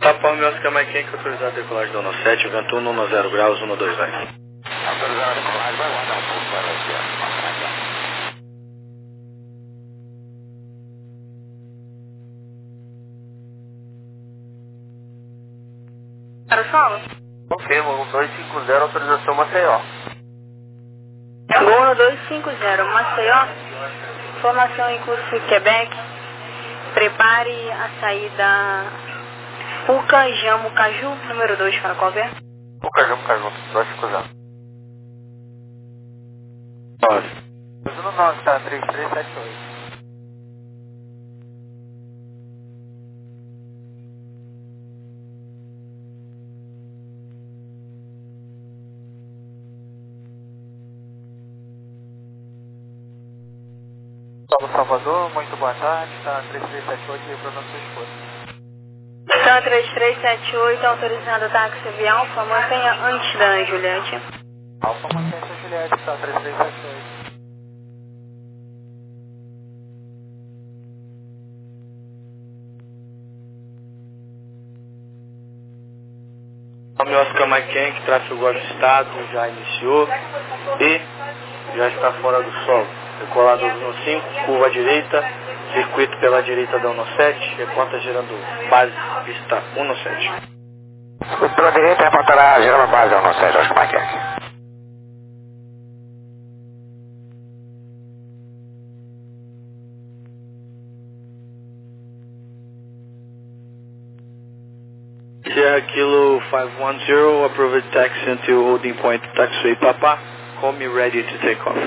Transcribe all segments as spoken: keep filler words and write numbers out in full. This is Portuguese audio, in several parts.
Tapão meu Oscar Mike Yankee, autorizado a decolagem do um sete, vento um, zero graus, um dois vai. Autorizado a decolagem, vai guardar um pouco para você. Para o solo? Confirmo, um dois cinco zero, autorização Maceió. Gol dois cinco zero, Maceió. Formação em curso Quebec. Prepare a saída Puca, Jamo, Caju, número dois para cover. Puca, Jamo, Caju, dois cinco zero. dois um nove, tá, três três sete oito. Paulo Salvador, muito boa tarde, tá três três sete oito, retornando sua esposa. Tá três três sete oito, autorizado táxi via Alfa, mantenha antes da Juliette. Alfa, mantenha a Juliette, tá três três sete oito. Nome Oscar Mike Yankee, tráfego Golf Estado, já iniciou e já está fora do solo. Decolado no cinco, curva direita, circuito pela direita da um sete, reponta girando base, pista um sete. Pela direita, repontará girando base da um sete, Oscar Mike Yankee. Sierra Kilo five one zero, approved taxi until holding point taxiway Papa. Call me ready to take off.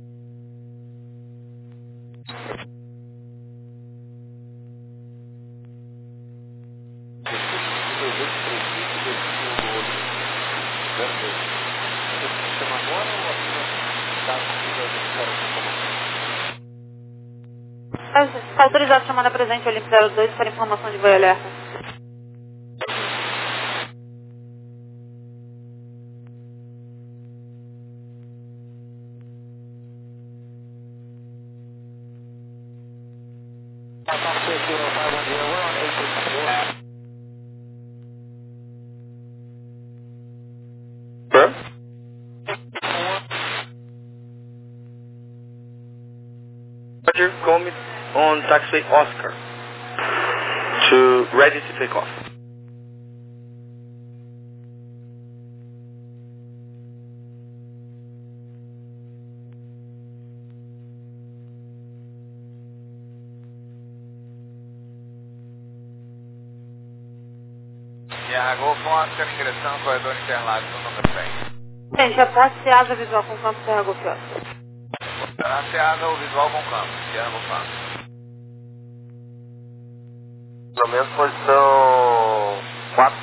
Está autorizado a chamada presente Olimpo zero dois para informação de voo alerta. Roger, call me on taxiway Oscar to ready to take off. Sierra Golf Oscar, ingressão, corredor Interlagos, no número cem. Gente, após Seasa Visual com campo Serra Golf Oscar. Será Seasa ou Visual com campo, Sierra Golf Oscar. Pelo menos posição quatro.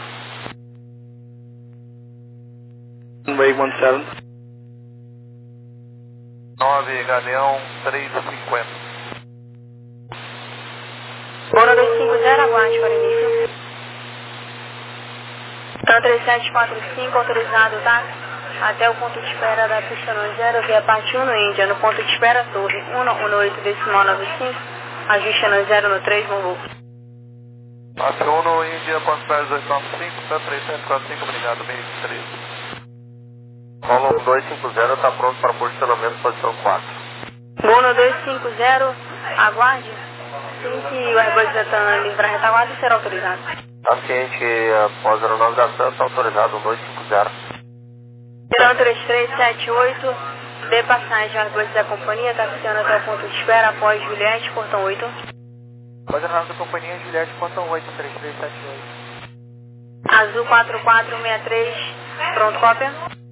Runway one seven. nove, Galeão três cinquenta. Bora dois cinco zero, aguarde para início. Então três sete quatro cinco, autorizado, tá? Até o ponto de espera da pista no zero, via parte um no Índia, no ponto de espera, torre um um oito, decimal nove cinco, ajuste no zero no três, bom voo. Parte um no Índia, ponto de espera dois nove cinco, tá três sete quatro cinco, obrigado, meio três. Rolo dois cinco zero está pronto para posicionamento, posição quatro. Bono dois cinco zero, aguarde. Assim que o Airbus Detana livrar a retaguarda, será autorizado. Paciente após zero nove da Santa, autorizado um dois cinco zero. Então três três sete oito, dê passagem Airbus da companhia, taxiando até o ponto de espera após Juliette, portão oito. Após a da companhia, Juliette, portão oito, três três sete oito. Azul quatro quatro seis três, pronto, cópia.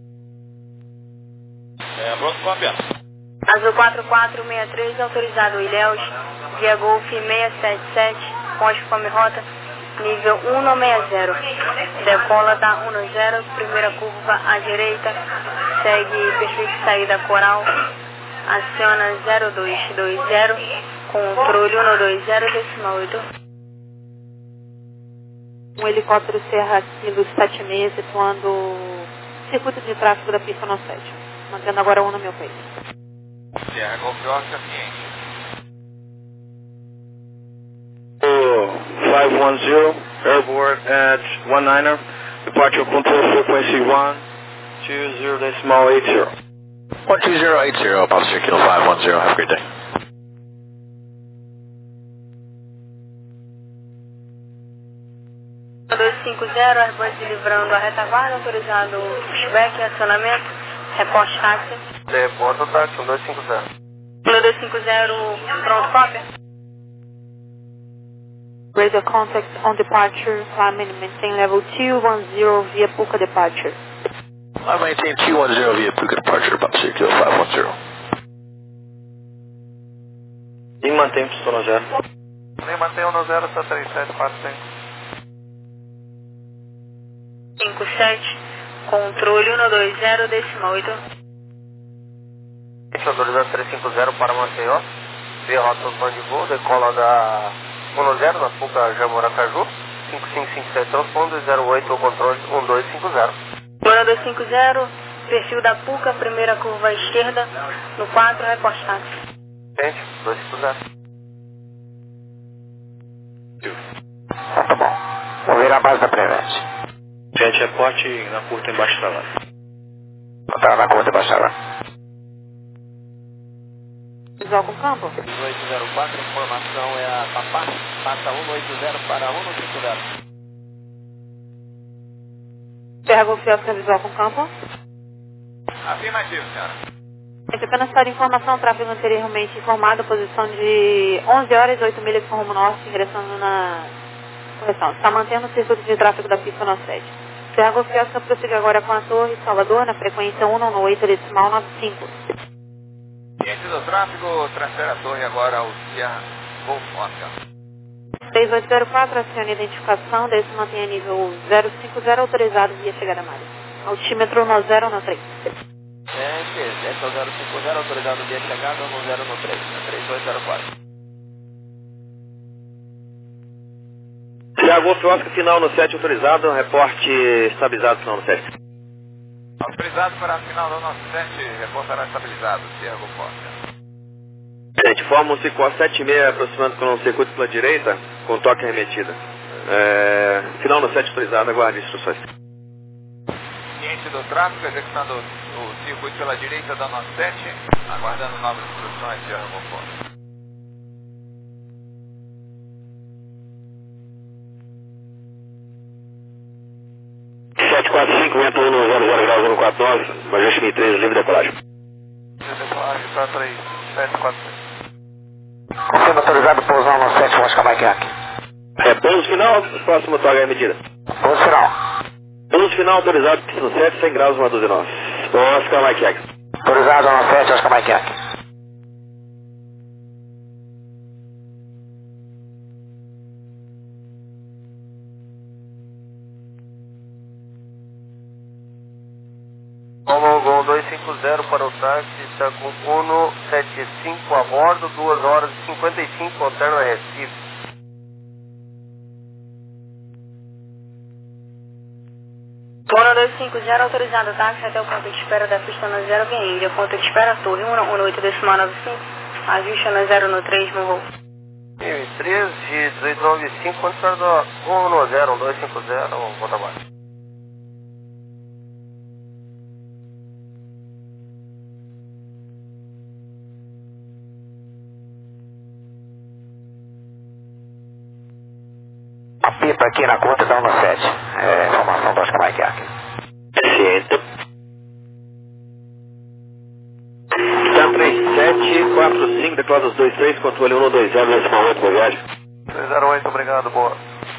É, pronto, cópia. Azul quatro quatro seis três, autorizado Ilhéus, via Golf seiscentos e setenta e sete, código come rota, nível um seis zero. Decola da um zero, primeira curva à direita, segue perfeito saída coral, aciona zero dois dois zero, controle um dois zero, decimal oito. Um helicóptero Serra Kilo sete seis, situando o circuito de tráfego da pista no sete, mantendo agora um no meu peito. Sierra Golf Oscar, ciente. five one zero, Airborne at one niner, departure control frequency one two zero decimal eight zero. one two zero eight zero, Officer Kilo five one zero, have a great day. dois cinco zero, Airbus livrando a retaguarda, autorizado pushback, acionamento, reporte táxi. Reporta o táxi, um dois cinco zero. dois cinco zero, pronto, cópia. Radio contact on departure, climb and maintain level two one zero via Puka departure. I maintain two one zero via Puka departure, Officer Kilo five one zero. E mantém pistão no zero. Nem mantém um no zero, só três sete quatro cinco. cinco sete, controle um dois zero, decimal oito. Autorizado três cinco zero para Maceió, via rota do de voo, decola da um zero na Puka Jamuracaju, cinco cinco cinco sete transpondo, zero oito o controle um dois cinco zero. um dois cinco zero, perfil da Puka, primeira curva à esquerda, no quatro, reporte táxi. Gente, dois cinco zero. Tá bom. Vou virar a base da Prevent. Gente, reporte na curta embaixo da lá. Tá na curta embaixo da lá. Visual com campo. oito zero quatro, informação é a Papá, passa um oito zero para um cinco zero. Serra Golf Oscar, visual com campo. Afirmativo, senhora. Gente, apenas para informação, o tráfego anteriormente informado, posição de onze horas e oito milhas com rumo norte, ingressando na correção. Está mantendo o circuito de tráfego da pista no sete. Serra Golf Oscar prossiga agora com a Torre Salvador, na frequência um nove oito decimal nove cinco. Ciente do tráfego, transfere a torre agora ao Sierra Golf Oscar. seis oito zero quatro, acione a identificação, desse mantém a nível zero cinco zero, autorizado via chegada máxima. Altímetro no zero no três. Gente, esse é o zero cinco zero, autorizado via chegada no zero no três, três oito zero quatro. Sierra Golf Oscar, final no sete, autorizado, reporte estabilizado, final no sete. Autorizado para a final do nosso sete, reportará estabilizado, Sierra Golf Oscar. Gente, forma um cinco sete seis aproximando com o circuito pela direita, com toque arremetida. É, final no sete, autorizado, aguarde instruções. Ciente do tráfego, executando o circuito pela direita da nosso sete, aguardando novas instruções, Sierra Golf Oscar. sete quatro cinco, vento um no zero zero graus, um quatro nove, Major Schmidt três, livre decolagem. Decolagem para três sete quatro cinco. Confirma autorizado pousar no sete, Oscar Mike Yankee. É, pouso final, próximo toque é medida. Pouso final. Pouso final autorizado, pista no sete, cem graus, uma dúzia nove. Oscar Mike Yankee. Autorizado no sete, Oscar Mike Yankee. Homologou dois cinco zero para o táxi, está com Uno sete cinco a bordo, duas horas e cinquenta e cinco, alterno a Recife. Uno dois cinco zero, autorizado táxi até o ponto de espera da pista no zero, vem Índia, ponto de espera, torre um oito decimal nove cinco, ajuste no zero no três, no voo. três de dezoito noventa e cinco, quando espera do um no zero, um dois cinco zero, volta abaixo. A pipa aqui na conta da um sete. É informação do Oscar Mike Yankee. Ciento. Está três sete quatro cinco, declara os dois três, controle um dois zero, decimal oito, boa viagem. três zero oito, obrigado, boa.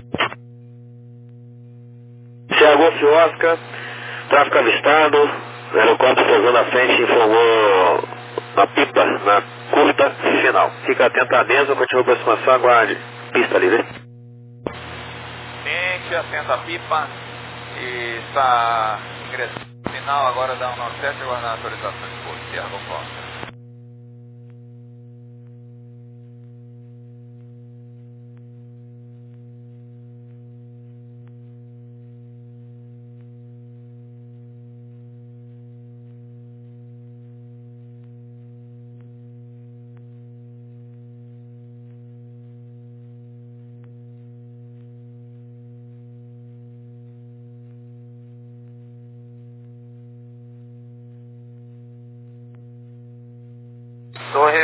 Sierra Golf Oscar, tráfego avistado, aeroporto pousando à frente, informou a pipa na curta final. Fica atento à mesa, continua a aproximação, aguarde. Pista livre. Ciente, assenta a pipa e está ingressando no final agora da um nove sete, aguardando a autorização de voo, Sierra Golf Oscar.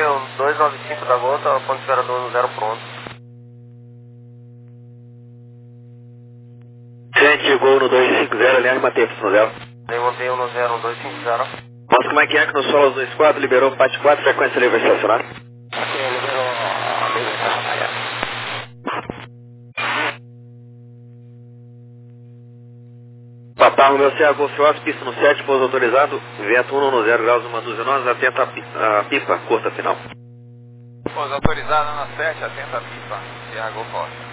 o dois nove cinco da Gota, ponto operador no zero pronto. Gente, Gol no dois cinco zero, linha de Mateus no zero. Eu montei um no zero, dois cinco zero. Mostra como é que é que no solo dois quatro, liberou Pat quatro, frequência livre estacionar. Ok, liberou livre estacionar. Papá, Romeu Serra, Golf Oscar, pista no sete, pouso autorizado, vento um no zero graus, uma dúzia nós, atenta a pipa, a pipa, curta final. Pouso autorizado na sete, atenta a pipa, Sierra Golf Oscar.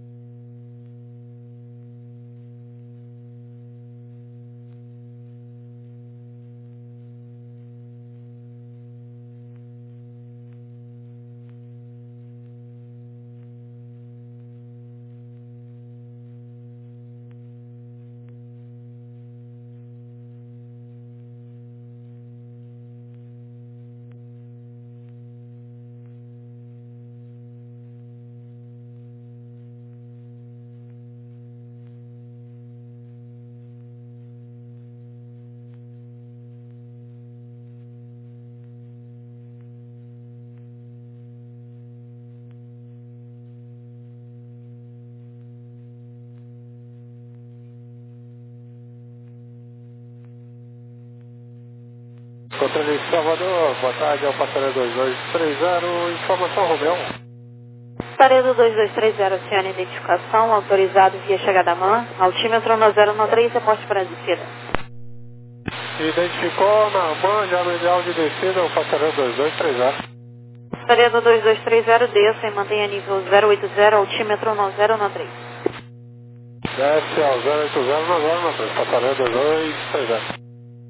Controle de Salvador, boa tarde, é o passageiro dois dois três zero, informação Romeu. Paredo dois dois três zero, oceano identificação, autorizado via chegada M A N, altímetro no zero no três, reporte para a descida. Identificou na M A N, já no ideal de descida, o passageiro dois dois três zero. Paredo dois dois três zero, desça e mantenha nível zero oito zero, altímetro no zero no três. Desce ao zero oito zero no zero no três, passageiro dois dois três zero.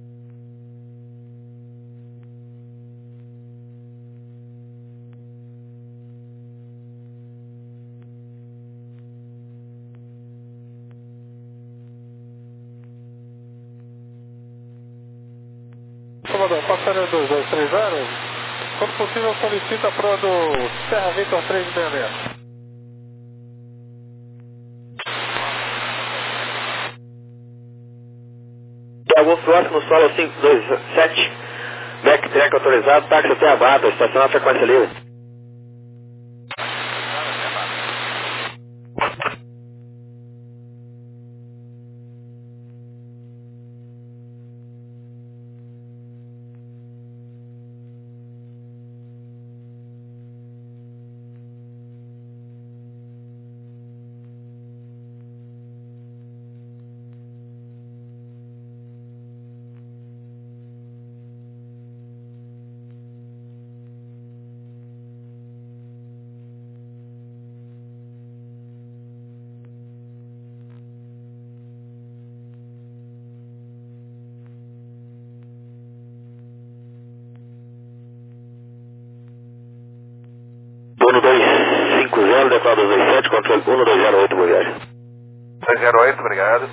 Salvador, passageiro dois dois três zero, quando possível solicita a proa do Serra Vitor três seis seis. Golf Oscar no solo cinco dois sete, backtrack autorizado, táxi até a Bata, estacionar frequência livre. um dois cinco zero, declaro dois dois sete, controle um dois zero oito, boa viagem. dois zero oito, obrigado.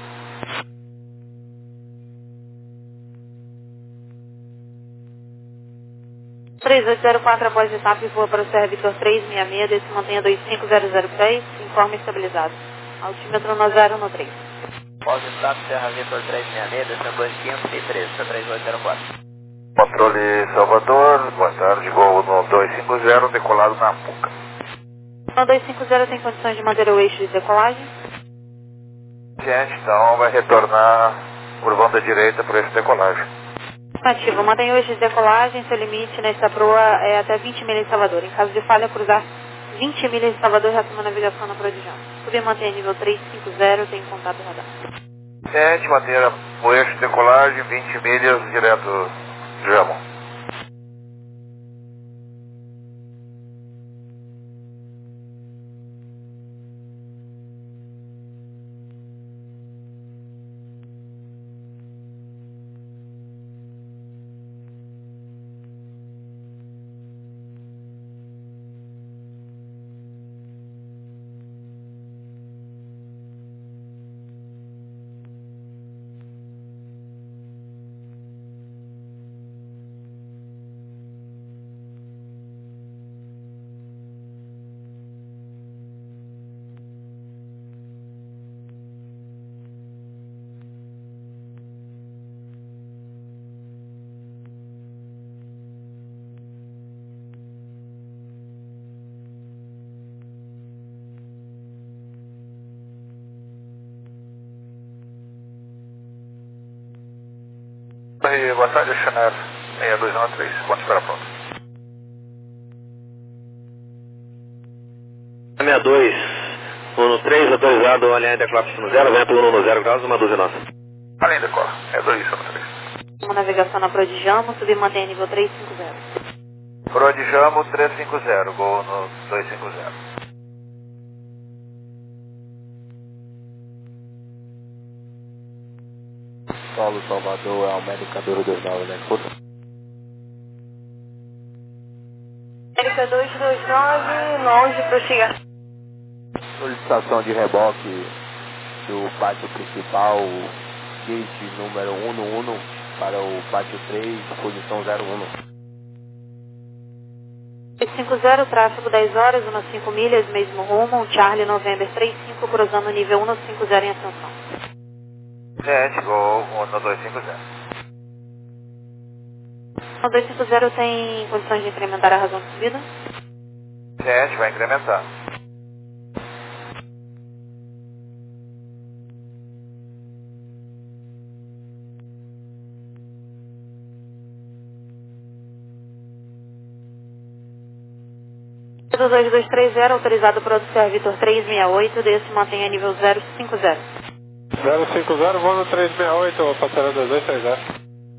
três oito zero quatro, após etapa, voa para o Serra Vitor três seis seis, desce mantenha dois cinco zero zero seis, informe estabilizado. Altímetro no zero no três. Pós-estado Serra Vitor três seis seis, descendo dois quinhentos e três, três oito zero quatro. Controle Salvador, boa tarde, voo no dois cinco zero, decolado na Apuca. No dois cinco zero tem condições de manter o eixo de decolagem? Gente, então vai retornar por banda direita para esse decolagem. Ativo, mantenha o eixo de decolagem, seu limite nesta proa é até vinte milhas de Salvador. Em caso de falha, cruzar vinte milhas de Salvador, já toma navegação na proa de Jão. Subir mantenha nível três cinco zero, tem contato radar. Gente, manter o eixo de decolagem, vinte milhas direto de Jamon. Torre, boa tarde, Chanel seis dois um três, pode esperar pronto. seis dois um três, autorizado, alinhar Interclaps no zero, vento um no zero graus, uma dúzia nossa. Além da cola, é dois um três. Uma navegação na Prodijamo, subir e mantém nível trezentos e cinquenta. Prodijamo trezentos e cinquenta, gol no duzentos e cinquenta. Solo Salvador, América dois dois nove, né? América dois dois nove, longe, prossiga. Solicitação de reboque do pátio principal, gate número um um um para o pátio três, posição zero um. trezentos e cinquenta, tráfego dez horas, cinco milhas, mesmo rumo, Charlie November trinta e cinco, cruzando nível cento e cinquenta em ascensão. Gente, gol no duzentos e cinquenta. O duzentos e cinquenta tem condições de incrementar a razão de subida? Gente, vai incrementar. Do dois dois três zero, autorizado para o Vitor trezentos e sessenta e oito, desse mantém a nível zero cinco zero. zero cinco zero, voo no trezentos e sessenta e oito, passageiro dois dois três zero.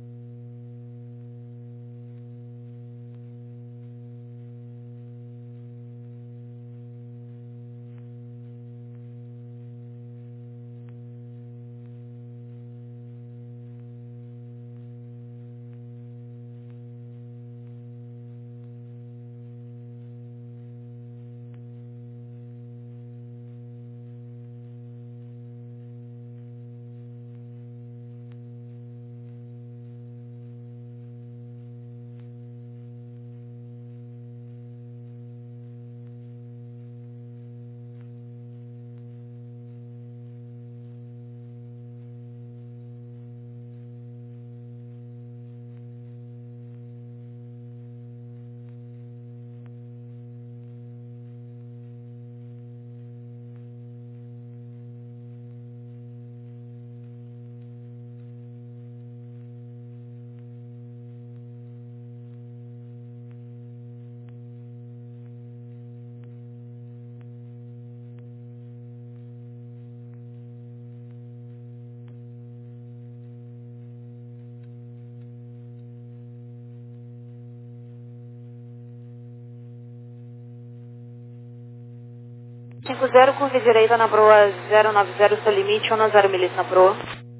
cinco zero, curva direita na proa zero nove zero, seu limite, um zero milhas na proa.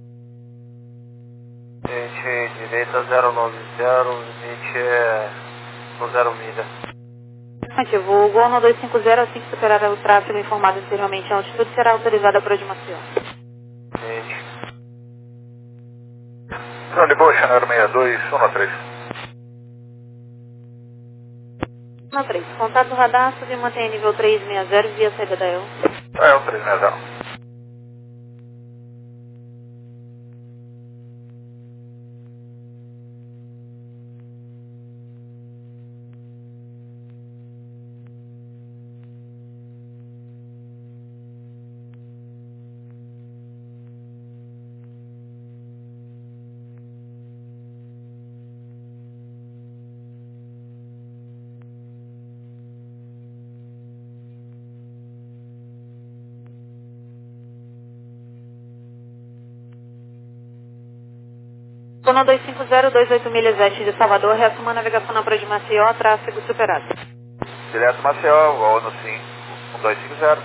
Gente, direita zero nove zero, limite é no zero milha. Ativo, o Gol no duzentos e cinquenta, assim que superar o tráfego informado anteriormente, a altitude será autorizada a Prodijamo. Gente. Então, de boa, Chanel seis dois um três. No três, contato radar, subir e mantém nível trezentos e sessenta via saída da E L. É, o trezentos e sessenta. No duzentos e cinquenta, vinte e oito milhas oeste de Salvador, reassuma a navegação na Proa de Maceió, tráfego superado. Direto Maceió, Gol no cinco, um dois cinco zero.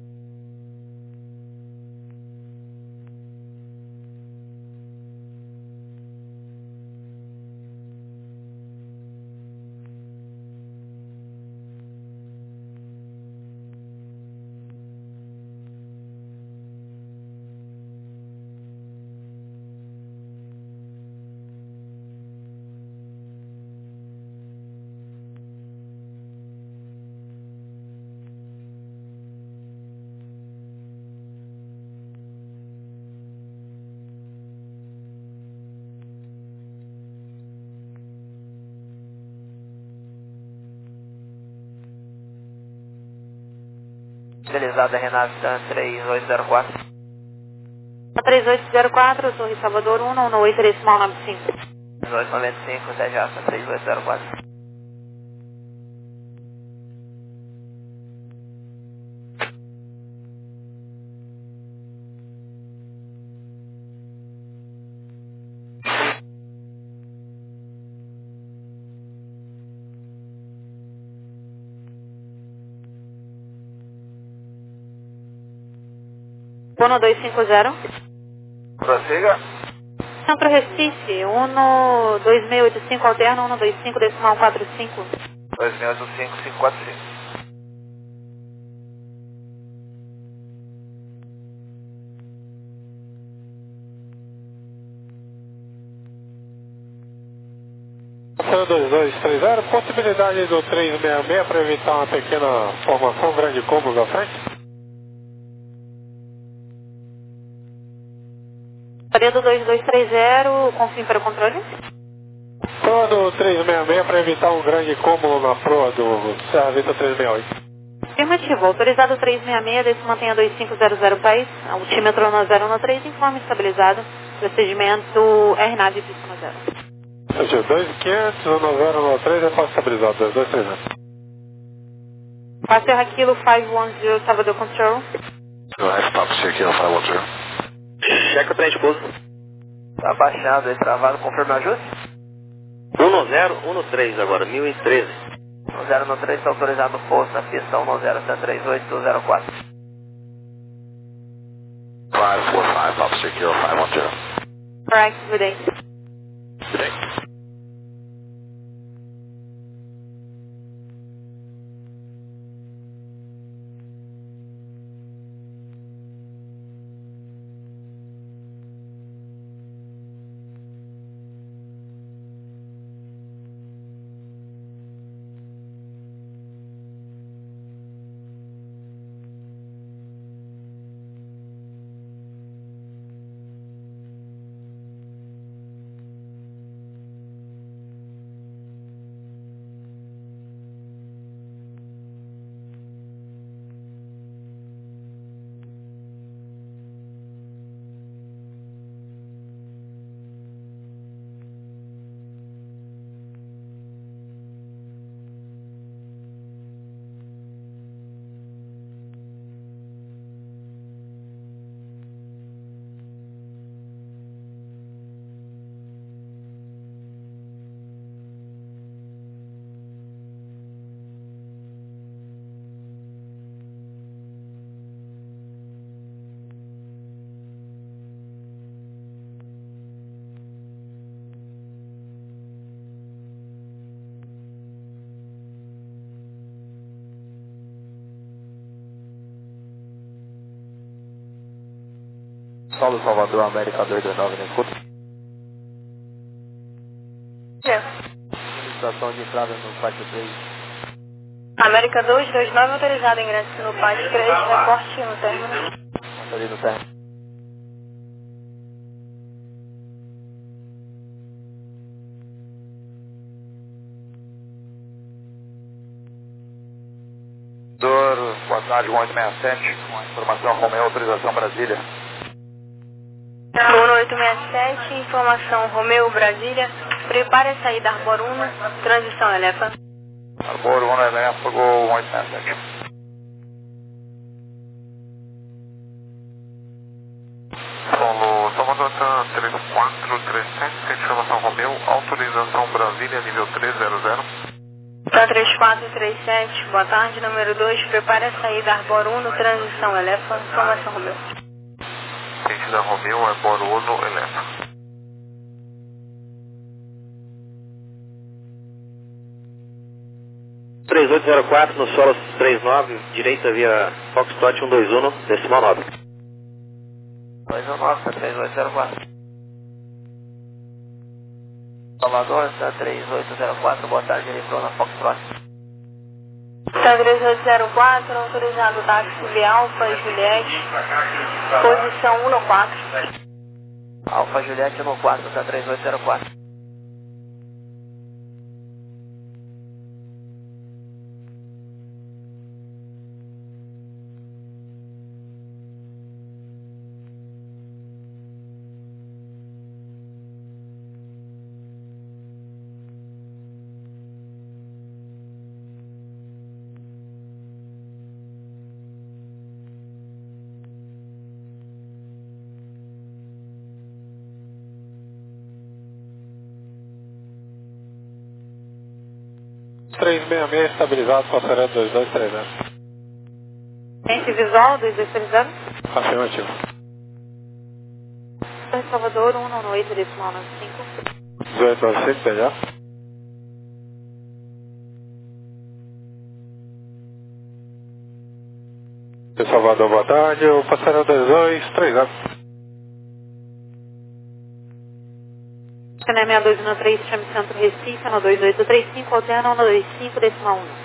Utilizada Renave três oito zero quatro. três oito zero quatro, Torre Salvador um, um oito decimal nove cinco. dezoito noventa e cinco, sete Alfa três oito zero quatro. Uno dois cinco zero. Prossiga. Centro Recife, Uno dois seis oito cinco alterno, Uno dois cinco decimal quatro cinco. dois seis oito cinco, cinco quatro cinco. dois dois três zero, possibilidade do três seis seis para evitar uma pequena formação, grande combo da frente. Paredo dois dois três zero, confirme para o controle. Proa do três seis seis para evitar um grande combo na proa do Serra Vista trezentos e sessenta e oito. Afirmativo, autorizado três seis seis, desse mantenha dois cinco zero zero país, altímetro no zero um três, informe estabilizado, procedimento R nave pista no zero. dois quinhentos, um zero um três é fácil estabilizado, dois dois três zero. Passeio Aquilo cinco um zero, Salvador Control. Nice, Papa Aquilo cinco um zero. Checa o trem de pouso. Tá baixado aí, travado, confirma o ajuste. um zero um três agora, mil e treze. um zero um três está autorizado o pouso na pista um zero sete três oito zero quatro. cinco quatro cinco, Papa Aquilo cinco um zero. Correct, good day. Good day. Saulo Salvador, América dois dois nove, na escuta. Solicitação de entrada no pátio três. América dois dois nove autorizado ingresso no pátio três, reporte no término. Ali no término. Dor, boa tarde, um oito seis sete, informação Romeu, autorização Brasília. um oito seis sete, informação Romeu, Brasília, prepare a saída Arbor um, transição Elefa. Arbor um, Elefa, Gol um oito seis sete. Solo, Salvador três quatro três sete, informação Romeu, autorização Brasília, nível três zero zero. Tá três quatro três sete, boa tarde, número dois, prepare a saída Arbor um, transição Elefa, informação Romeu. Sentido Romeu, Arbor um, Elefa. três oito zero quatro no solo três nove, direita via Foxtrot um dois um, decimal nove. dois um nove, três oito zero quatro. Salvador, está três oito zero quatro, boa tarde, ele entrou na Foxtrot. Tá três oito zero quatro, autorizado táxi V Alfa e Juliette, posição um quatro. Alfa Juliette um quatro, está três oito zero quatro. três seis seis estabilizado, passageiro dois dois três zero. Gente visual, dois dois três zero. Afirmativo. Salvador, um nove oito, decimal nove cinco. dezoito nove cinco, já. De Salvador, boa tarde, o passageiro dois dois três zero. Cané seis dois um três, chame Centro Recife, no dois oito três cinco, alterna um dois cinco, decimal um.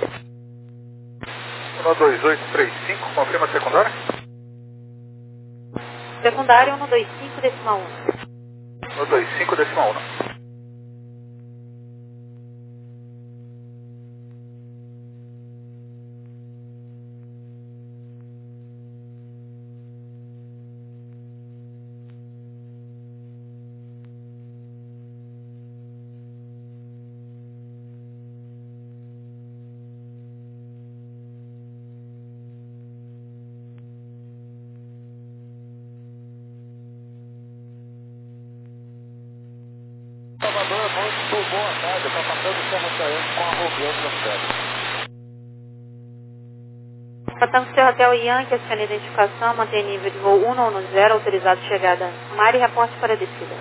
um dois oito três cinco, confirma a secundária? Secundário um dois cinco, decimal um. um dois cinco, decimal um. Salvador, muito boa tarde, está passando Serra Saiante com a Roviante no céu. Passando seu hotel Yankee, acione a identificação, mantém nível de voo um nove zero, autorizado chegada Mari, reporte para descida.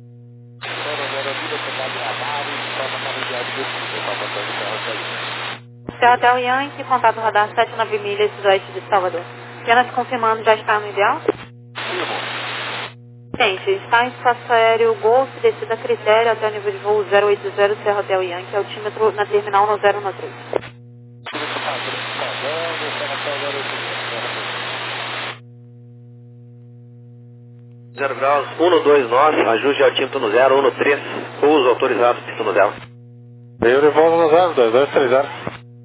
Seu hotel Yankee, contato radar sete nove milhas, sudoeste de Salvador. Apenas confirmando, já está no ideal? Gente, está em espaço aéreo Golf, descida critério até o nível de voo zero oito zero, Serra Hotel Yankee, altímetro na terminal no zero um três. zero graus, um dois nove, ajuste de altímetro no zero um três, pouso autorizado, pista no zero. Veio de volta no zero dois dois três zero.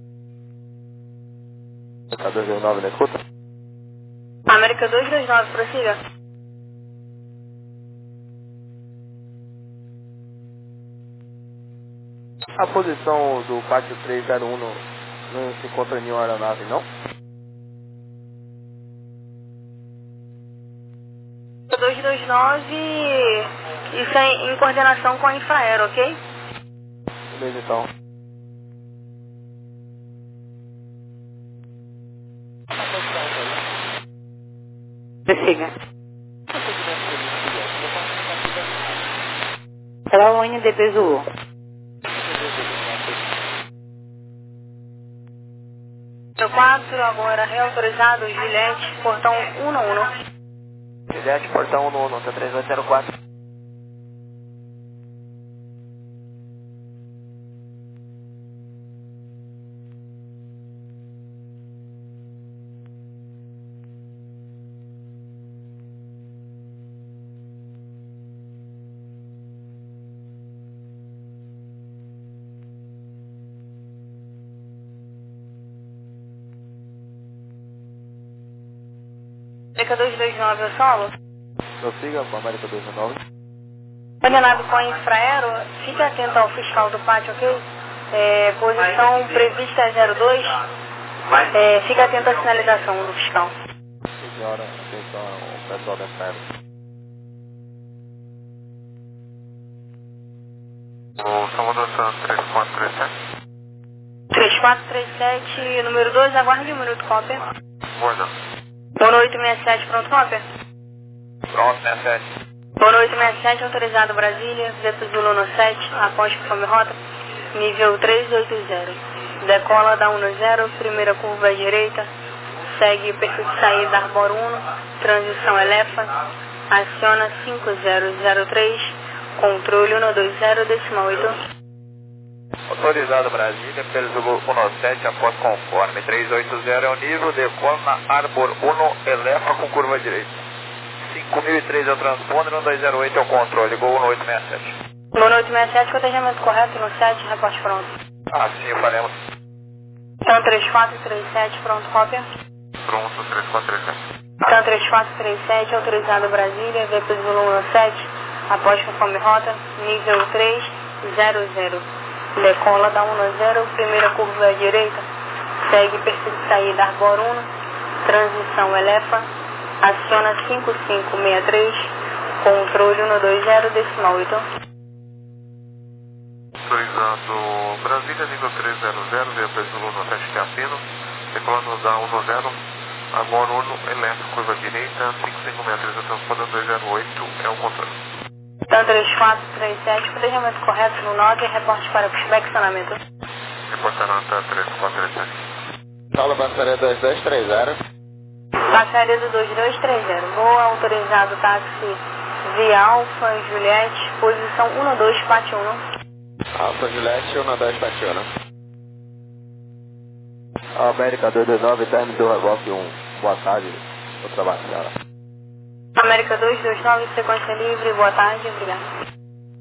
dois dois nove, né, escuta? América dois dois nove, prossiga. A posição do pátio três zero um não, não se encontra em nenhuma aeronave, não? dois dois nove, isso é em coordenação com a Infraero, ok? Beleza, então. Prossiga. Será o N D P Zulu. quatro, agora reautorizado, Juliette, portão um um. Juliette, portão um um, tá três dois zero quatro. América dois dois nove, eu solo. Prossiga com a América dois dois nove. Coordenado com a Infraero, fique atento ao fiscal do pátio, ok? É, posição prevista é zero dois, é, fique atento à sinalização do fiscal. Senhora, atenção ao pessoal da Infraero. O Salvador Santos três quatro três sete. três quatro três sete, número dois, aguarde um minuto, cópia. Guarda. Boa noite, sessenta e sete, pronto, cópia. Pronto, sessenta e sete. Boa noite, sessenta e sete, autorizado Brasília, Zeta Zulu no sete, após conforme rota, nível três oito zero. Decola da um zero, primeira curva à direita, segue perfil de saída Arbor um, transição Elefa, aciona cinco zero zero três, controle um dois zero, decimal oito. Autorizado Brasília, pelo Zulu um sete, após conforme. três oito zero é o nível, decola na Arbor um, Elefa com curva à direita. cinco mil e três é o transponder, um dois zero oito é o controle, Gol um oito seis sete. Boa noite, sessenta e sete, cotejamento correto no sete, reporte pronto. Assim faremos. Então três quatro três sete, pronto, cópia. Pronto, três quatro três sete. Então três quatro três sete, autorizado Brasília, Zeta Zulu um sete, após conforme rota, nível três zero zero. Decola da um zero, primeira curva à direita, segue perfil de saída Arbor um, transição Elefa, aciona cinco cinco seis três, controle um dois zero, decimal oito. Autorizado Brasília, nível trezentos, via Pesulo no sete Capino, decolando da um zero, agora um elétrico, curva direita, cinco cinco seis três, transporta dois zero oito, é o controle. Então três quatro três sete, planejamento correto no nove, reporte para pushback estacionamento. Reporte nota três quatro três sete. Fala, passaria dois dois três zero. Passaria do dois dois três zero, voo autorizado táxi via Alfa Juliette, posição um dois quatro um. Alfa Juliette, um dois quatro um. América dois dois nove, término do reboque um. Boa tarde, outra Marcela. América dois dois nove, sequência livre, boa tarde, obrigado.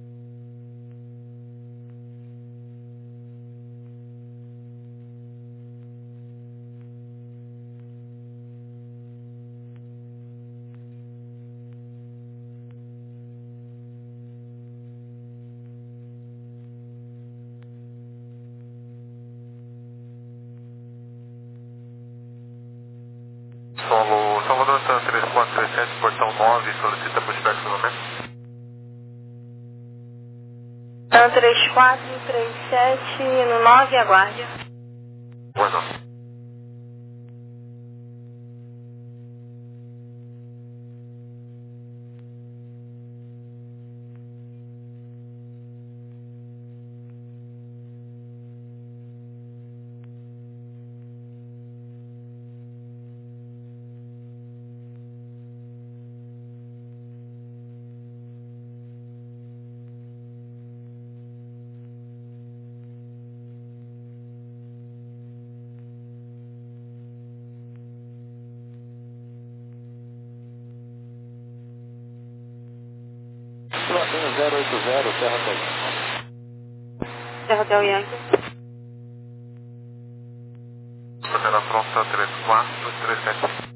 Solo Salvador, três quatro três sete, portão nove, solicita pushback estacionamento. Então três quatro três sete, no nove, aguarde. Bueno. zero oito zero, Serra Hotel. Serra Hotel Yankee. Bandeira pronta três quatro três sete.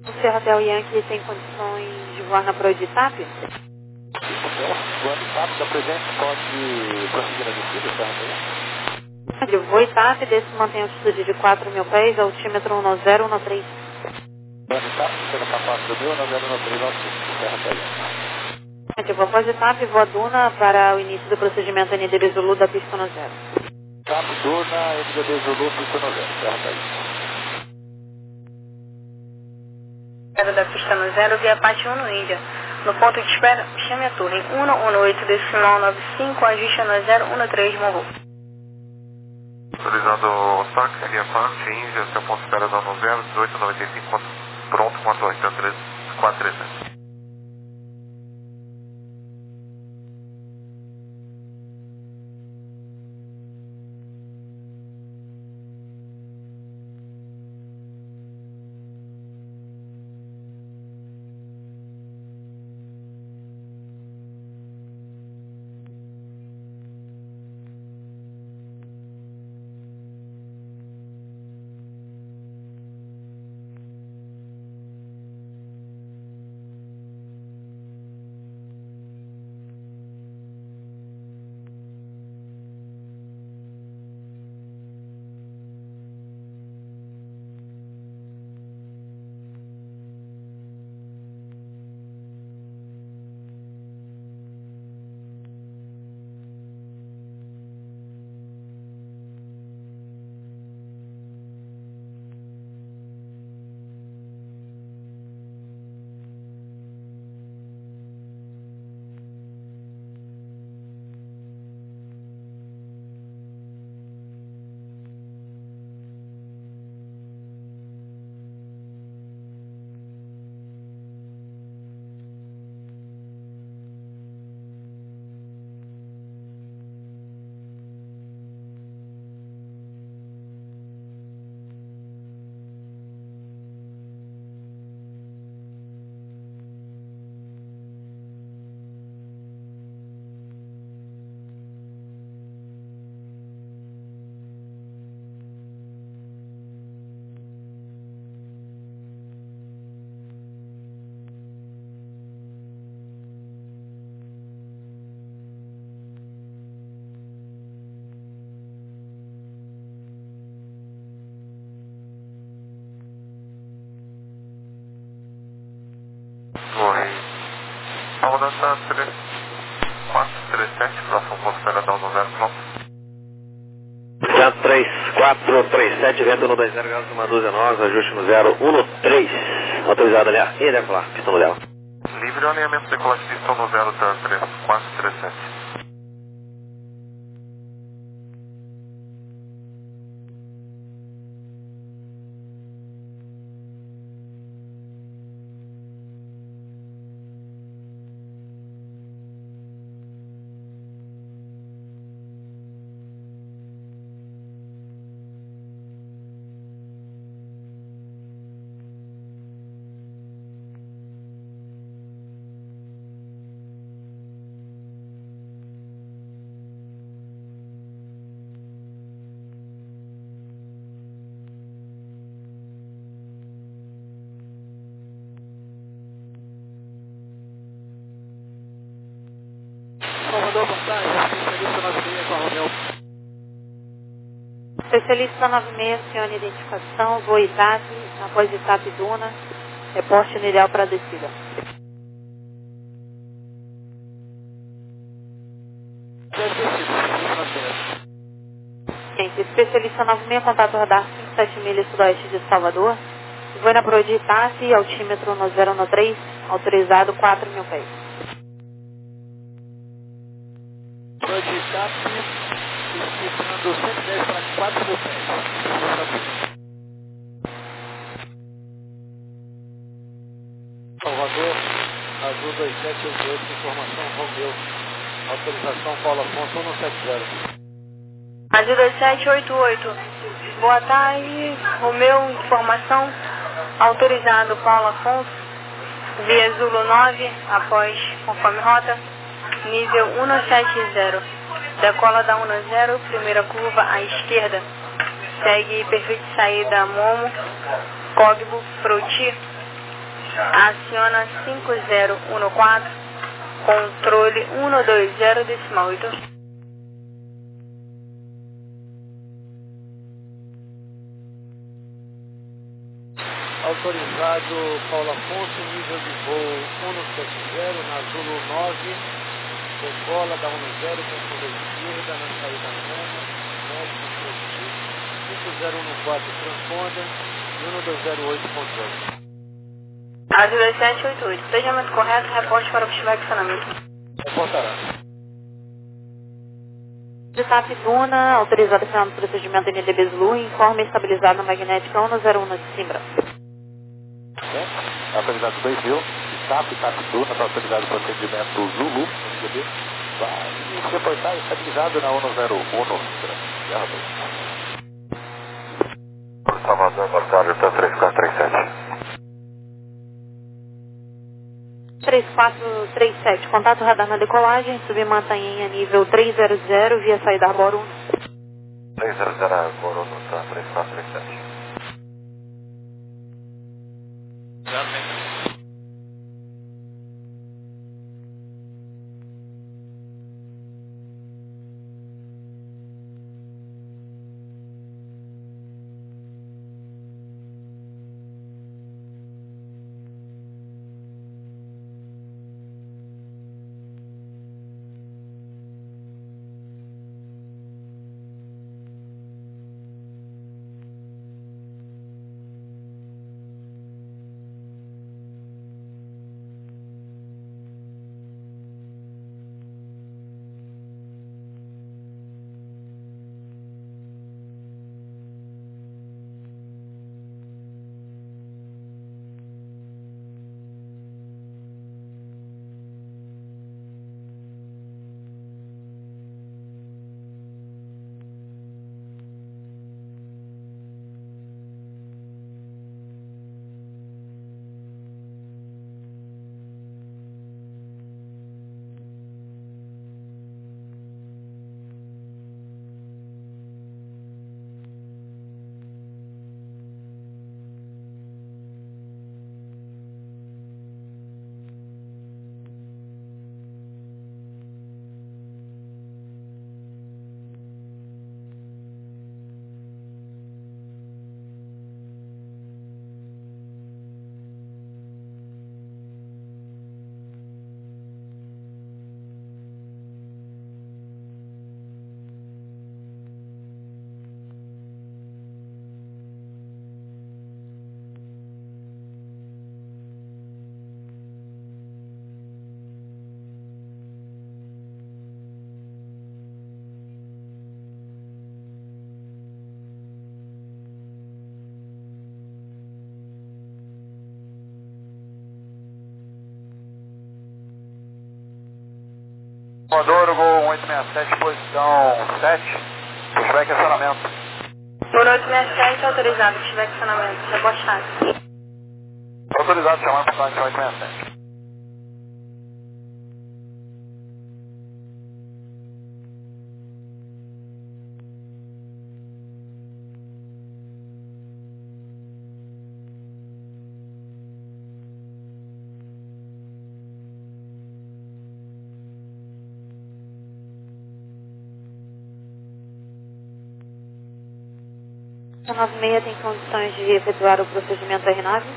O Serra Hotel Yankee tem condições de voar na proa de TAP? Sim, voando de TAP, da presente pode prosseguir a descida, Serra Hotel? De voo TAP, desse mantém altitude de quatro mil pés, altímetro um zero um três. Voando de TAP, sendo capaz do meu, um zero um três, altímetro, Serra Hotel. De voo após TAP, voa Duna para o início do procedimento N D B Zulu da pista no zero. TAP, Duna, N D B Zulu, pista no zero, Serra Hotel. Da pista no zero, via parte um no Índia. No ponto de espera, chame a torre um um oito, decimal nove cinco, ajuste no zero um três, morro. Autorizado táxi, via parte, Índia, seu ponto de espera da um zero, dezoito noventa e cinco, pronto com a torre, quatro três sete. Oi. A mudança quatro três sete, próximo ponto de espera da um zero, pronto. Centro três quatro três sete, vento no dois zero, graus uma dúzia nós, ajuste no zero um três. Autorizado ali, e deve falar, pistão dela. Livre alinhamento decolagem de pistão no zero três quatro três sete. Salvador, vantagem, especialista nove seis, Alfa Romeo. Especialista nove seis, acione identificação, voo TAP, após TAP Duna, reporte no ideal para a descida. Gente, especialista nove seis, contato radar cinco sete milhas sudoeste de Salvador, voo na proa de TAP, altímetro no zero um três, autorizado quatro mil pés. Proa de TAP, esticando cento e dez para quatro mil pés. Salvador, Azul dois sete oito oito, informação Romeu, autorização Paulo Afonso um sete zero. Azul dois sete oito oito, boa tarde, Romeu, informação, autorizado Paulo Afonso, via Zulu nove, após conforme rota, nível um sete zero, decola da um zero, primeira curva à esquerda, segue perfil de saída Momo, Cogbo, Froti, Aciona cinco zero um quatro, controle um dois zero decimal oito. Autorizado Paulo Afonso, nível de voo cento e setenta, na Zulu nove, decola da um zero com curva esquerda, na saída nona, médico cinco zero um quatro transponder e um dois zero oito controle. Azul dois sete oito oito, planejamento correto, reporte para o festival de estacionamento. Reportará. De T A P Duna, autorizado final do procedimento N D B Zulu, informe estabilizado na magnética um zero um de Simbra. Autorizado dois mil, T A P, T A P Duna, está autorizado o procedimento Zulu, N D B. Vai reportar estabilizado na um zero um, Guerra dois. Salvador, boa tarde, está três quatro três sete. três quatro três sete, contato radar na decolagem, submantainha nível três zero zero, via saída Arbor um. três zero zero Arbor um, tá, três quatro três sete. Comodoro, Gol oito seis sete, posição sete, pushback acionamento. Gol oito seis sete, autorizado, pushback acionamento, reportado. Autorizado, chamando para o oito seis sete. A nove seis tem condições de efetuar o procedimento R nove?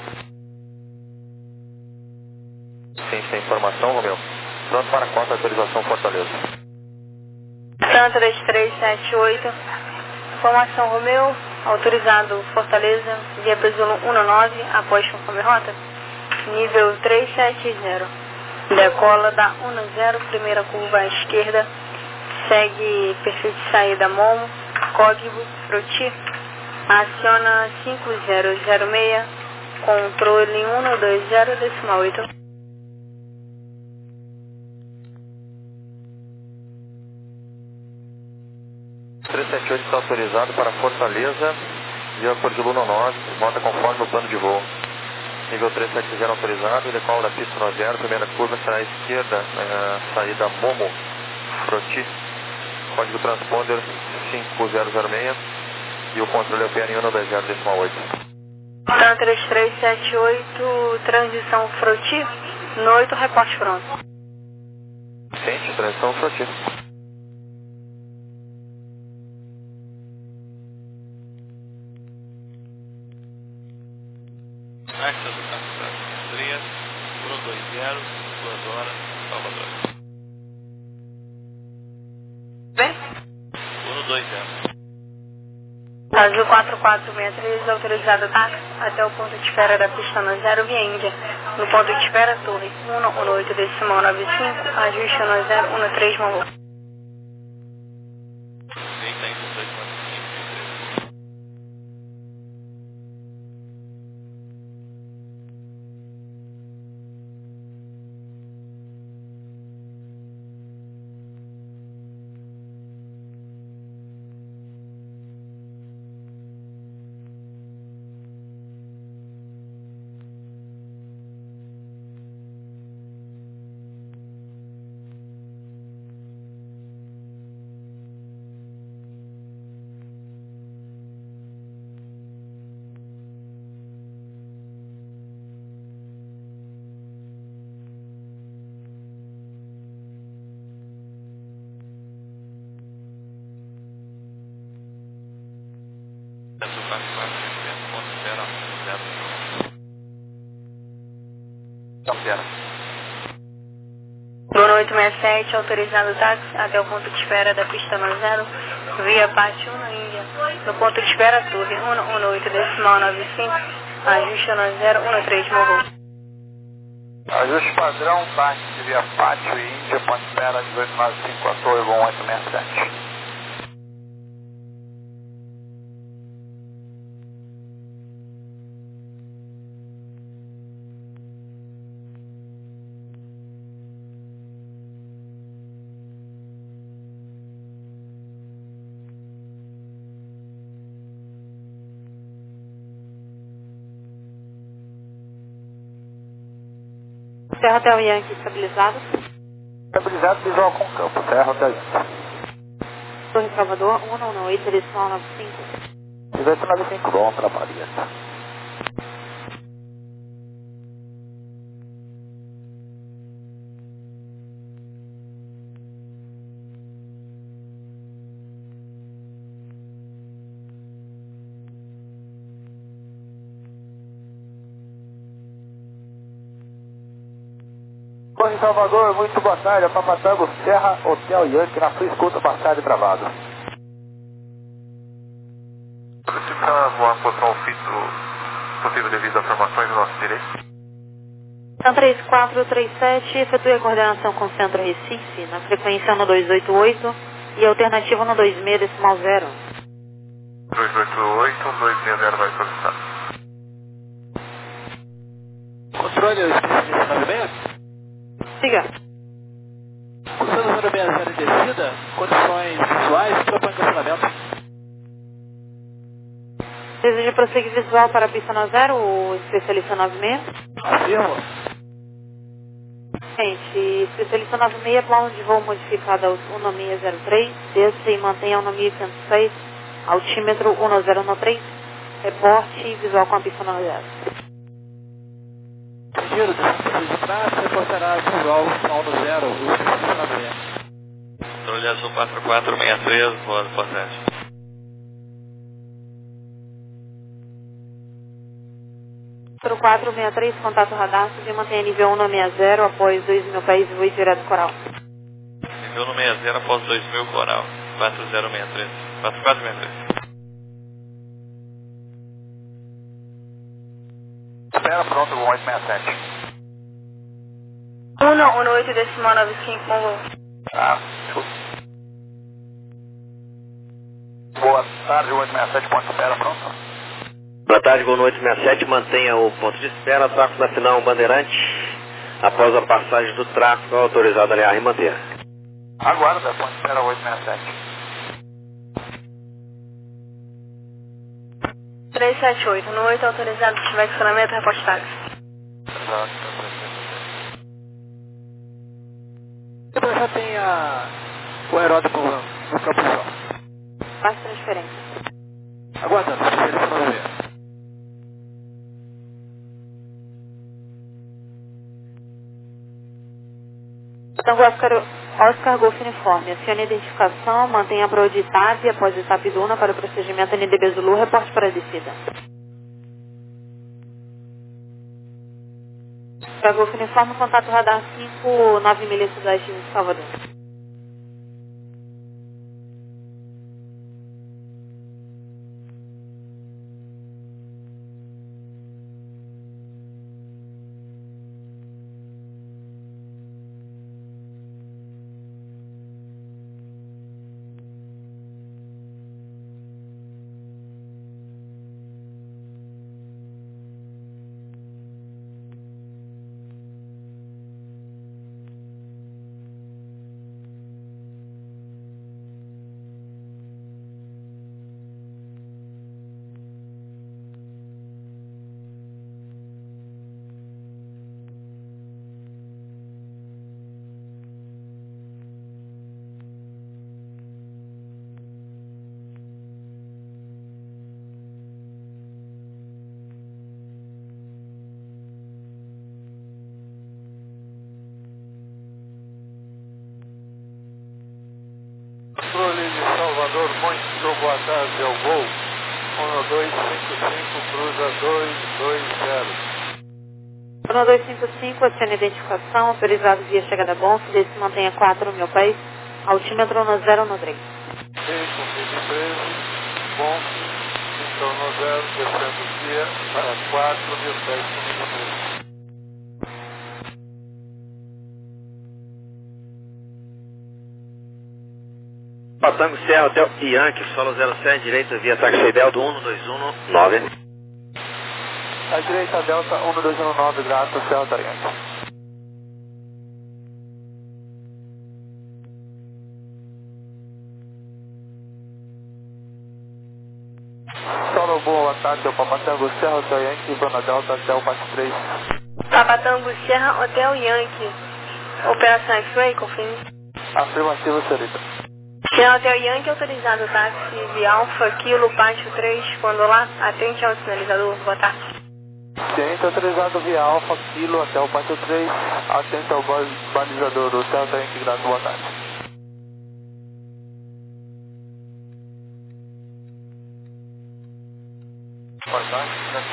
Sim, sem informação, Romeu. Pronto para quanto autorização Fortaleza? Santa três três sete oito, informação Romeu, autorizado Fortaleza, via Pesulo um nove, após conforme rota, nível três sete zero. Decola da um zero, primeira curva à esquerda, segue perfil de saída Momo, código Froti. Aciona cinco zero zero seis, controle um dois zero decimal oito. três sete oito está autorizado para Fortaleza, via Cordiluno nove, volta conforme o plano de voo. Nível três sete zero autorizado, decola da pista nove zero, primeira curva será à esquerda, na saída Momo, Froti, código transponder cinco zero zero seis. E o controle é o P N um dois zero decimal oito. Tan três três sete oito, transição Froti, no oito, reporte pronto. Sente, transição Froti. Access três, um dois zero, duas horas, Salvador. Bem? um dois zero. Azul quatro quatro seis três, autorizado táxi até o ponto de espera da pista no zero, via Índia. No ponto de espera, torre um um oito, decimal nove cinco, ajuste no zero um três, Mongol. Bruno oito seis sete, autorizado táxi até o ponto de espera da pista no zero, via parte um na Índia. No ponto de espera, torre um um oito, decimal nove cinco, ajuste no zero um três, Mongol. Ajuste padrão, táxi via Pátio e Índia, ponto de espera dezoito nove cinco, a torre um oito seis sete. Serra Hotel Yankee estabilizado. Estabilizado, visual com campo. Serra Hotel Yankee. Torre Salvador, um um oito, decimal nove cinco. dezoito nove cinco, bom trabalho. Torre Salvador, muito boa tarde, é Papatango, Serra Hotel Yankee, na sua escuta, passado e travado. Para voar posição fito possível devido às formações do nosso direito. Tan três quatro três sete, efetue a coordenação com o Centro Recife, na frequência um dois oito oito e alternativa um dois seis, decimal zero. dois oito oito, um dois seis zero vai solicitar. Controle, eu esqueci de nove seis. Siga. Usando o número seis zero de descida, condições visuais, propõe cancelamento. Deseja prosseguir visual para a pista no zero, o especialista nove seis? Afirmo. Gente, especialista nove seis, plano de voo modificado ao um seis zero três, desça e mantenha o um cento e seis, altímetro um zero um três, reporte visual com a pista no zero. Giro de tráfego, reportará visual som no zero, o especialista nove seis. Controle azul quatro quatro seis três, voando potente. quatro quatro seis três, contato radar, e mantenha nível um no seis zero, após dois mil pés, voo direto coral. Nível no seis zero, após dois mil coral, quatro zero seis três, quatro quatro seis três. Espera, pronto, um oito seis sete. um um oito, decimal nove cinco, Mongol. Ah, boa tarde, oito seis sete, ponto de espera, pronto. Boa tarde, Gol oito seis sete, mantenha o ponto de espera, tráfego da final Bandeirante, após a passagem do tráfego autorizado a alinhar e manter. Aguarda, ponto de espera oito seis sete. três sete oito, no oito, autorizado, se tiver estacionamento, reporte táxi. Depois já tem a... o aeródromo no campo só. Faz transferência. Aguardando, especialista nove seis. Tango Oscar, Oscar Golf Uniforme. Acione a identificação, mantenha a proa de TAP após a TAP Duna para o procedimento N D B Zulu, reporte para a descida. Oscar Golf Uniforme, contato radar cinco, nove milhas sudeste de Salvador. Controle de Salvador, muito boa tarde ao voo. um dois cinco cinco, cruza dois dois zero. um dois cinco cinco, acione a identificação, autorizado via chegada bom, desde se mantenha quatro mil pés, altímetro no zero no três. cinco mil e treze, bom, então no zero, descendo via para quatro mil pés comigo três. Patango Serra Hotel Yankee, solo zero sete, direita via táxi Delta um dois um nove. À direita Delta um dois um nove, grato, Serra Hotel Yankee. Solo boa tarde, ao Papatango Serra Hotel Yankee, Zona Delta, Hotel quatro três. Papatango Serra Hotel Yankee. Operação X-Ray, confirme. Afirmativo, senhorita. Serra Hotel Yankee, autorizado táxi via Alfa, Kilo, Pátio três, quando lá, atente ao sinalizador, boa tarde. Ciente, autorizado via Alfa, Kilo, até o Pátio três, atente ao balizador do Serra Hotel Yankee, grato, boa tarde. Boa tarde,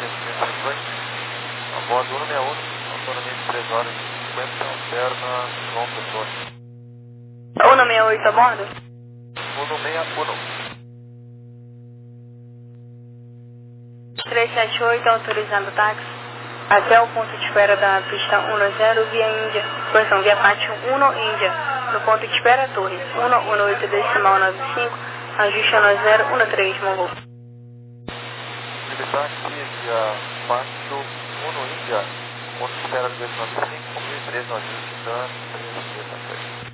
a bordo um seis um, autonomia de três horas e cinquenta, alterna João Pessoa. um sessenta e oito a bordo? um seis um. três sete oito, autorizado táxi até o ponto de espera da pista um zero via Índia, posição via Pátio um Índia, no ponto de espera Torre um oito decimal nove cinco, ajuste no zero um três, Mongol. Táxi via Pátio um Índia, ponto de espera dois nove cinco, mil e treze no ajuste, Dan, três.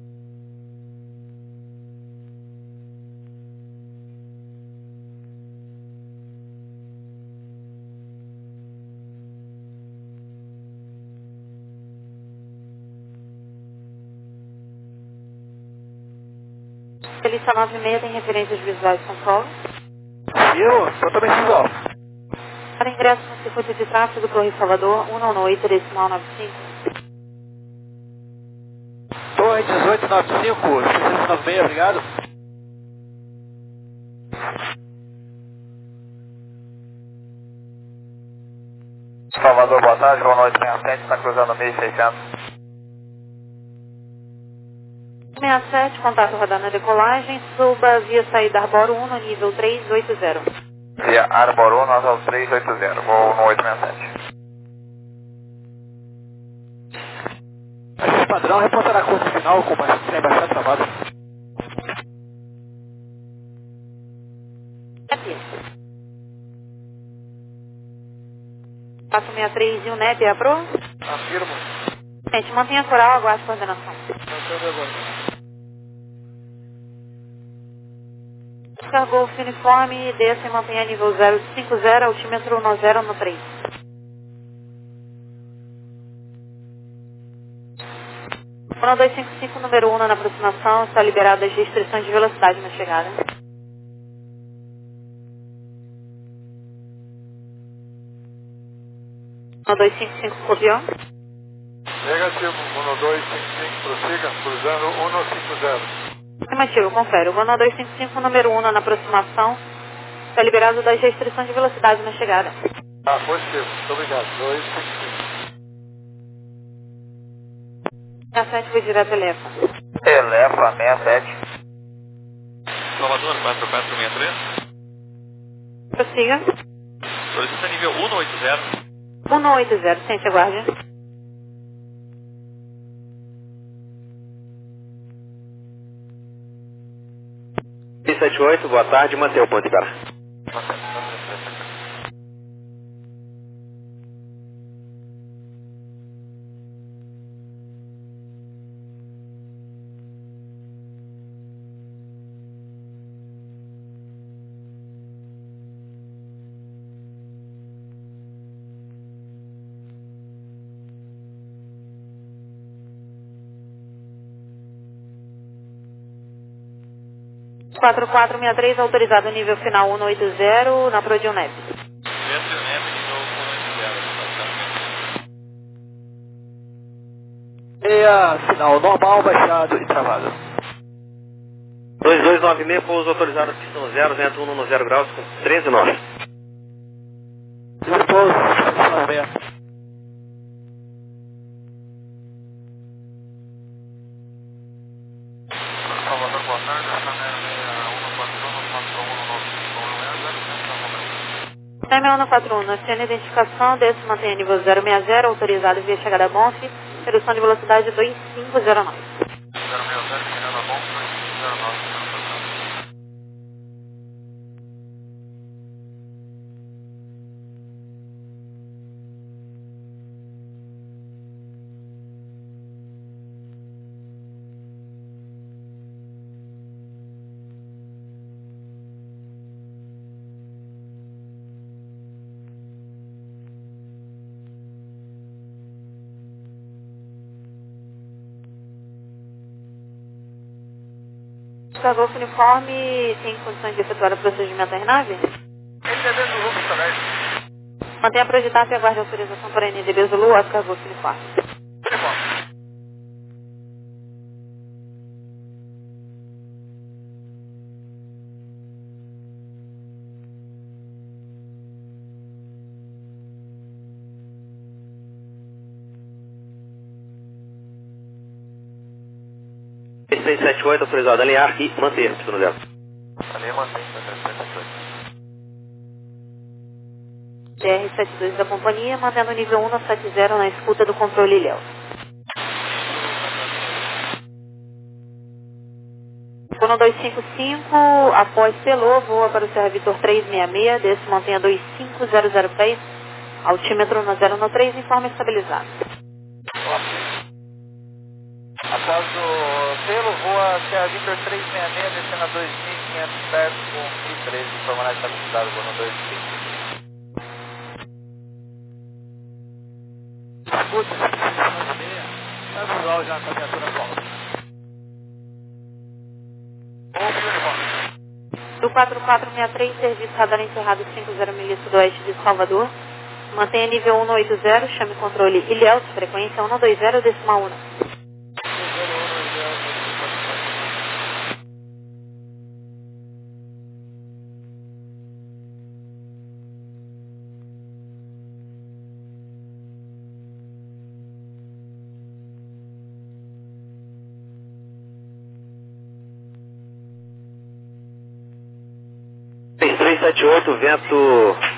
Felícia nove seis tem referências visuais São Paulo. Eu, totalmente visual. Para ingresso no circuito de tráfego Torre Salvador, um oito decimal nove cinco. Torre dezoito noventa e cinco, seiscentos e noventa e seis, obrigado. Salvador, boa tarde, João oito seis sete, está cruzando mil e seiscentos. sessenta e sete, contato radar na decolagem, suba via saída Arboro um no nível três oito zero. Via Arboro um, nós ao três oito zero, voo no oito seis sete. Agente padrão, reportará curso final com bastante, bastante travado. Aqui. quatro seis três e um N E P, apro? Afirmo. Gente, mantenha a coral, aguarde a coordenação. Mantendo agora. Oscar Golf Uniforme, desça e mantenha nível zero cinco zero, altímetro no zero no três. um dois cinco cinco, número um na aproximação, está liberada as restrições de velocidade na chegada. um dois cinco cinco, copiou. Negativo. Afirmativo, um dois cinco cinco, prossiga, cruzando um cinco zero. Afirmativo, confere. O voo dois cinco cinco, número um na aproximação, está liberado das restrições de velocidade na chegada. Ah, positivo, muito obrigado. dois cinco cinco. sessenta e sete, vou direto Elefa. Elefa sessenta e sete. Salvador, quatro quatro seis três. Prossiga. Solicita nível um oito zero. um oito zero, sente, aguarde. seis sete oito, boa tarde, manter o ponto, cara. quatro quatro seis três, autorizado nível final um oito zero, na Prodil Neve. Prodil Neve, nível um oito zero, Meia, sinal normal, baixado e travado. dois dois nove seis, pouso autorizado, pistão zero, vento um no zero graus, com treze nove. Pouso, pistão zero. Salvador, boa tarde, essa M um quatro um, na cena identificação, desce, mantenha nível zero seis zero, autorizado via chegada B O N F, redução de velocidade dois cinco zero nove. zero seis zero, chegada B O N F, dois cinco zero nove. Golfo uniforme tem condições de efetuar o procedimento da aeronave? N D B Zulu, também. Mantenha a projetar e aguarde a autorização para N D B Zulu, Oscar Golfo uniforme. seis sete oito, autorizado, alinhar e manter, pistão zero. Alinha e mantém, seis sete oito. D R setenta e dois da companhia, mantendo o nível um sete zero na escuta do controle Ilhéus. Fono dois cinco cinco, após Pelô, voa para o Serra Vitor trezentos e sessenta e seis, desce, mantenha dois cinco zero zero pés, altímetro no zero no três, informe estabilizado. Após o Pelo, voa Serra Vitor trezentos e sessenta e seis, descendo a dois mil e quinhentos perto com mil e treze, informará estabilizado, voando dois cinco. Escuta, está visual já com a viatura volta. Do quatro quatro seis três, serviço radar encerrado cinco zero milhas sudoeste de Salvador. Mantenha nível um oito zero, chame controle Ilhéus, frequência um dois zero, decimal um. três sete oito, vento